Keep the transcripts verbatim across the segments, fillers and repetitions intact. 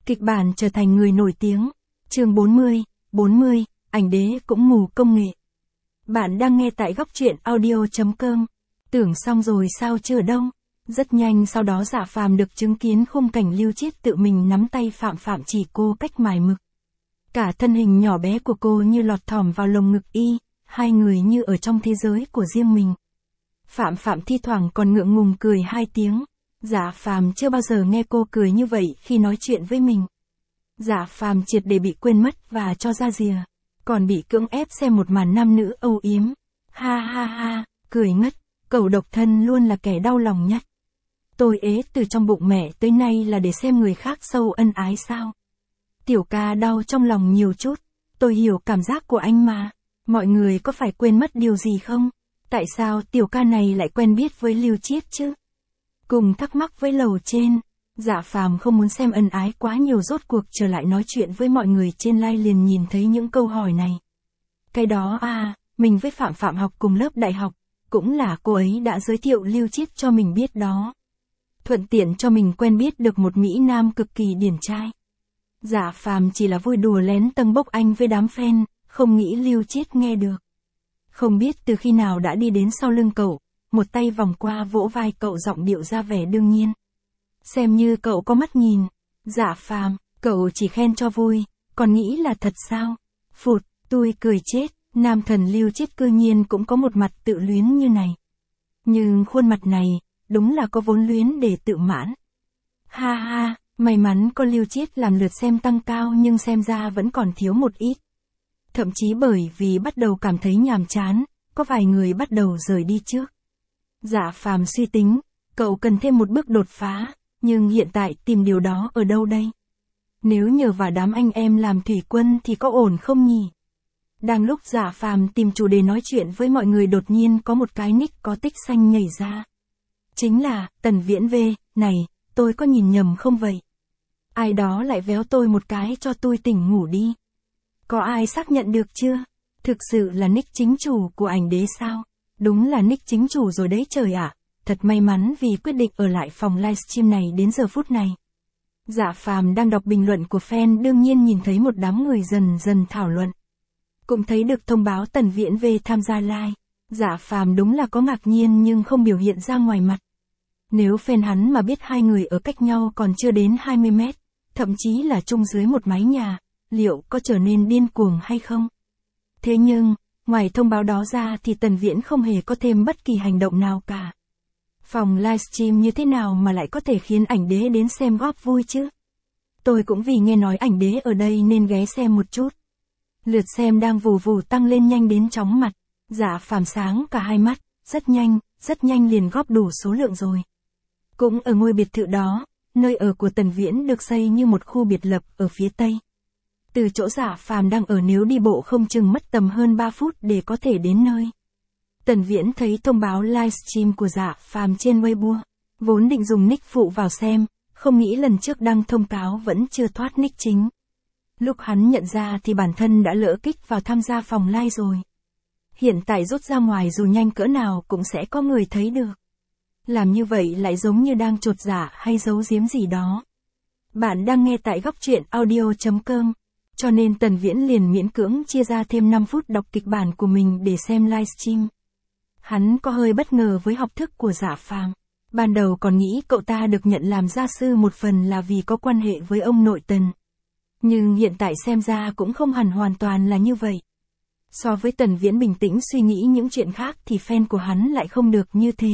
Kịch bản trở thành người nổi tiếng. Chương bốn mươi, bốn mươi, ảnh đế cũng mù công nghệ. Bạn đang nghe tại góc truyện audio chấm com. Tưởng xong rồi sao chưa đâu. Rất nhanh sau đó Dạ Phàm được chứng kiến khung cảnh Lưu Chiết tự mình nắm tay Phạm Phạm chỉ cô cách mài mực. Cả thân hình nhỏ bé của cô như lọt thỏm vào lồng ngực y, hai người như ở trong thế giới của riêng mình. Phạm Phạm thi thoảng còn ngượng ngùng cười hai tiếng. Dạ Phàm chưa bao giờ nghe cô cười như vậy khi nói chuyện với mình. Dạ Phàm triệt để bị quên mất và cho ra rìa, còn bị cưỡng ép xem một màn nam nữ âu yếm. Ha ha ha, cười ngất, cậu độc thân luôn là kẻ đau lòng nhất. Tôi ế từ trong bụng mẹ tới nay là để xem người khác sâu ân ái sao? Tiểu ca đau trong lòng nhiều chút, tôi hiểu cảm giác của anh mà. Mọi người có phải quên mất điều gì không? Tại sao tiểu ca này lại quen biết với Lưu Chiết chứ? Cùng thắc mắc với lầu trên, Dạ Phàm không muốn xem ân ái quá nhiều, rốt cuộc trở lại nói chuyện với mọi người trên live liền nhìn thấy những câu hỏi này. Cái đó à, mình với Phạm Phạm học cùng lớp đại học, cũng là cô ấy đã giới thiệu Lưu Chiết cho mình biết đó. Thuận tiện cho mình quen biết được một Mỹ Nam cực kỳ điển trai. Dạ Phàm chỉ là vui đùa lén tâng bốc anh với đám fan, không nghĩ Lưu Chiết nghe được. Không biết từ khi nào đã đi đến sau lưng cậu, một tay vòng qua vỗ vai cậu, giọng điệu ra vẻ đương nhiên. Xem như cậu có mắt nhìn. Dạ Phàm, cậu chỉ khen cho vui, còn nghĩ là thật sao? Phụt, tôi cười chết, nam thần Lưu Chiết cư nhiên cũng có một mặt tự luyến như này. Nhưng khuôn mặt này, đúng là có vốn luyến để tự mãn. Ha ha, may mắn có Lưu Chiết làm lượt xem tăng cao, nhưng xem ra vẫn còn thiếu một ít. Thậm chí bởi vì bắt đầu cảm thấy nhàm chán, có vài người bắt đầu rời đi trước. Dạ Phàm suy tính, cậu cần thêm một bước đột phá, nhưng hiện tại tìm điều đó ở đâu đây? Nếu nhờ vào đám anh em làm thủy quân thì có ổn không nhỉ? Đang lúc Dạ Phàm tìm chủ đề nói chuyện với mọi người, đột nhiên có một cái nick có tích xanh nhảy ra. Chính là Tần Viễn V. Này, tôi có nhìn nhầm không vậy? Ai đó lại véo tôi một cái cho tôi tỉnh ngủ đi. Có ai xác nhận được chưa? Thực sự là nick chính chủ của ảnh đế sao? Đúng là nick chính chủ rồi đấy trời ạ. À. Thật may mắn vì quyết định ở lại phòng livestream này đến giờ phút này. Dạ Phàm đang đọc bình luận của fan, đương nhiên nhìn thấy một đám người dần dần thảo luận. Cũng thấy được thông báo Tần Viễn V tham gia live. Dạ Phàm đúng là có ngạc nhiên nhưng không biểu hiện ra ngoài mặt. Nếu fan hắn mà biết hai người ở cách nhau còn chưa đến hai mươi mét, thậm chí là chung dưới một mái nhà, liệu có trở nên điên cuồng hay không? Thế nhưng, ngoài thông báo đó ra thì Tần Viễn không hề có thêm bất kỳ hành động nào cả. Phòng livestream như thế nào mà lại có thể khiến ảnh đế đến xem góp vui chứ? Tôi cũng vì nghe nói ảnh đế ở đây nên ghé xem một chút. Lượt xem đang vù vù tăng lên nhanh đến chóng mặt. Dạ Phàm sáng cả hai mắt, rất nhanh, rất nhanh liền góp đủ số lượng rồi. Cũng ở ngôi biệt thự đó, nơi ở của Tần Viễn được xây như một khu biệt lập ở phía tây. Từ chỗ Dạ Phàm đang ở nếu đi bộ không chừng mất tầm hơn ba phút để có thể đến nơi. Tần Viễn thấy thông báo livestream của Dạ Phàm trên Weibo, vốn định dùng nick phụ vào xem, không nghĩ lần trước đăng thông cáo vẫn chưa thoát nick chính. Lúc hắn nhận ra thì bản thân đã lỡ kích vào tham gia phòng live rồi. Hiện tại rút ra ngoài dù nhanh cỡ nào cũng sẽ có người thấy được. Làm như vậy lại giống như đang chột dạ hay giấu giếm gì đó. Bạn đang nghe tại góc truyện audio chấm com, cho nên Tần Viễn liền miễn cưỡng chia ra thêm năm phút đọc kịch bản của mình để xem livestream. Hắn có hơi bất ngờ với học thức của Dạ Phàm. Ban đầu còn nghĩ cậu ta được nhận làm gia sư một phần là vì có quan hệ với ông nội Tần. Nhưng hiện tại xem ra cũng không hẳn hoàn toàn là như vậy. So với Tần Viễn bình tĩnh suy nghĩ những chuyện khác thì fan của hắn lại không được như thế.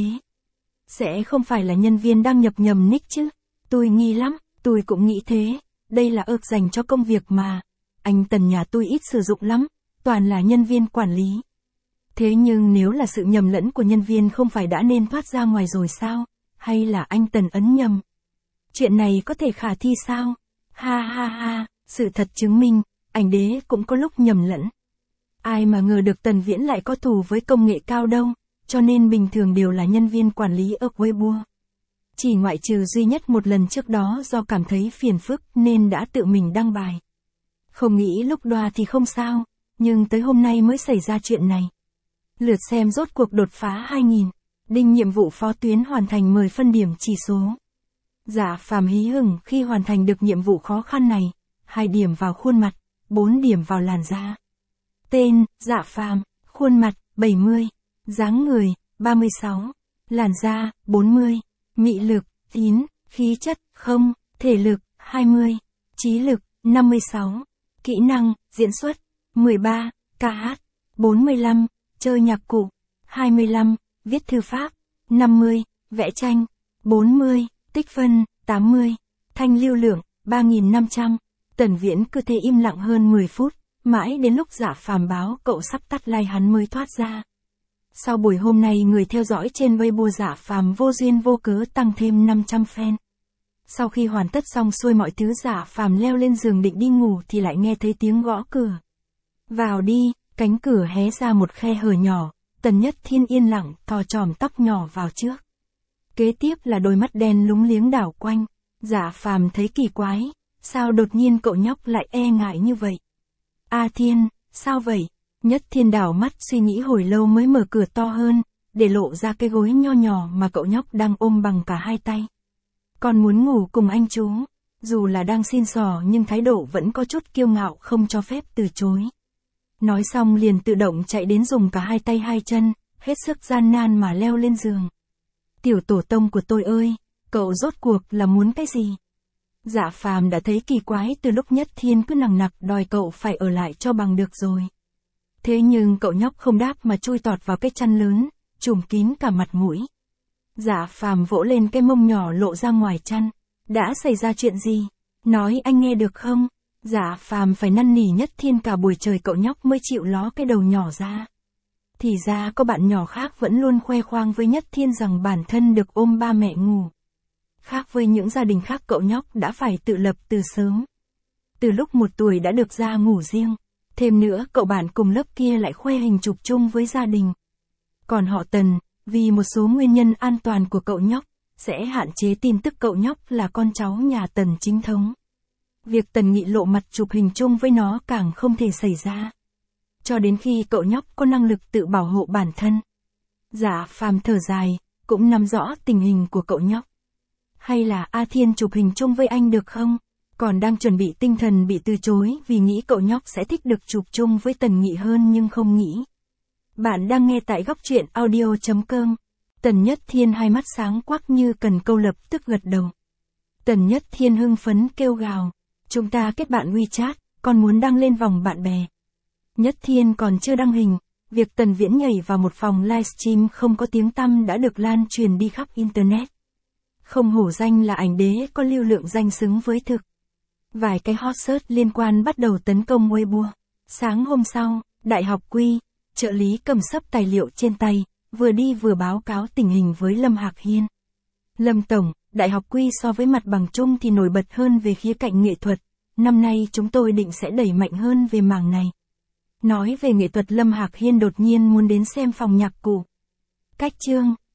Sẽ không phải là nhân viên đăng nhập nhầm nick chứ? Tôi nghi lắm, tôi cũng nghĩ thế. Đây là ước dành cho công việc mà. Anh Tần nhà tôi ít sử dụng lắm, toàn là nhân viên quản lý. Thế nhưng nếu là sự nhầm lẫn của nhân viên không phải đã nên thoát ra ngoài rồi sao? Hay là anh Tần ấn nhầm? Chuyện này có thể khả thi sao? Ha ha ha, sự thật chứng minh, ảnh đế cũng có lúc nhầm lẫn. Ai mà ngờ được Tần Viễn lại có thù với công nghệ cao đâu, cho nên bình thường đều là nhân viên quản lý ở Weibo. Chỉ ngoại trừ duy nhất một lần trước đó do cảm thấy phiền phức nên đã tự mình đăng bài. Không nghĩ lúc đoa thì không sao, nhưng tới hôm nay mới xảy ra chuyện này. Lượt xem rốt cuộc đột phá hai nghìn, đinh nhiệm vụ phó tuyến hoàn thành mười phân điểm chỉ số. Dạ Phàm hí hửng khi hoàn thành được nhiệm vụ khó khăn này. hai điểm vào khuôn mặt, bốn điểm vào làn da. Tên, Dạ Phàm, khuôn mặt, bảy mươi, dáng người, ba mươi sáu, làn da, bốn mươi, mị lực, chín, khí chất, không, thể lực, hai mươi, trí lực, năm mươi sáu, kỹ năng, diễn xuất, mười ba, ca hát, bốn mươi lăm, chơi nhạc cụ, hai mươi lăm, viết thư pháp, năm mươi, vẽ tranh, bốn mươi, tích phân, tám mươi, thanh lưu lượng, ba nghìn năm trăm. Tần Viễn cứ thế im lặng hơn mười phút, mãi đến lúc Dạ Phàm báo cậu sắp tắt like hắn mới thoát ra. Sau buổi hôm nay người theo dõi trên Weibo Dạ Phàm vô duyên vô cớ tăng thêm năm trăm fan. Sau khi hoàn tất xong xuôi mọi thứ Dạ Phàm leo lên giường định đi ngủ thì lại nghe thấy tiếng gõ cửa. Vào đi, cánh cửa hé ra một khe hở nhỏ, Tần Nhất Thiên yên lặng thò chòm tóc nhỏ vào trước. Kế tiếp là đôi mắt đen lúng liếng đảo quanh. Dạ Phàm thấy kỳ quái, sao đột nhiên cậu nhóc lại e ngại như vậy? A Thiên, sao vậy? Nhất Thiên đảo mắt suy nghĩ hồi lâu mới mở cửa to hơn, để lộ ra cái gối nho nhỏ mà cậu nhóc đang ôm bằng cả hai tay. Con muốn ngủ cùng anh chú. Dù là đang xin xỏ nhưng thái độ vẫn có chút kiêu ngạo không cho phép từ chối. Nói xong liền tự động chạy đến dùng cả hai tay hai chân, hết sức gian nan mà leo lên giường. Tiểu tổ tông của tôi ơi, cậu rốt cuộc là muốn cái gì? Dạ Phàm đã thấy kỳ quái từ lúc Nhất Thiên cứ nằng nặc đòi cậu phải ở lại cho bằng được rồi. Thế nhưng cậu nhóc không đáp mà chui tọt vào cái chăn lớn, trùm kín cả mặt mũi. Dạ Phàm vỗ lên cái mông nhỏ lộ ra ngoài chăn. Đã xảy ra chuyện gì? Nói anh nghe được không? Dạ Phàm phải năn nỉ Nhất Thiên cả buổi trời cậu nhóc mới chịu ló cái đầu nhỏ ra. Thì ra có bạn nhỏ khác vẫn luôn khoe khoang với Nhất Thiên rằng bản thân được ôm ba mẹ ngủ. Khác với những gia đình khác cậu nhóc đã phải tự lập từ sớm. Từ lúc một tuổi đã được ra ngủ riêng. Thêm nữa cậu bạn cùng lớp kia lại khoe hình chụp chung với gia đình. Còn họ Tần, vì một số nguyên nhân an toàn của cậu nhóc, sẽ hạn chế tin tức cậu nhóc là con cháu nhà Tần chính thống. Việc Tần Nghị lộ mặt chụp hình chung với nó càng không thể xảy ra. Cho đến khi cậu nhóc có năng lực tự bảo hộ bản thân. Dạ Phàm thở dài, cũng nắm rõ tình hình của cậu nhóc. Hay là A Thiên chụp hình chung với anh được không? Còn đang chuẩn bị tinh thần bị từ chối vì nghĩ cậu nhóc sẽ thích được chụp chung với Tần Nghị hơn nhưng không nghĩ. Bạn đang nghe tại góc truyện audio chấm com. Tần Nhất Thiên hai mắt sáng quắc như cần câu lập tức gật đầu. Tần Nhất Thiên hưng phấn kêu gào. Chúng ta kết bạn WeChat, con muốn đăng lên vòng bạn bè. Nhất Thiên còn chưa đăng hình. Việc Tần Viễn nhảy vào một phòng livestream không có tiếng tăm đã được lan truyền đi khắp Internet. Không hổ danh là ảnh đế có lưu lượng danh xứng với thực. Vài cái hot search liên quan bắt đầu tấn công Weibo. Sáng hôm sau, Đại học Quy, trợ lý cầm sấp tài liệu trên tay, vừa đi vừa báo cáo tình hình với Lâm Hạc Hiên. Lâm Tổng, Đại học Quy so với mặt bằng chung thì nổi bật hơn về khía cạnh nghệ thuật. Năm nay chúng tôi định sẽ đẩy mạnh hơn về mảng này. Nói về nghệ thuật Lâm Hạc Hiên đột nhiên muốn đến xem phòng nhạc cụ. Cách chương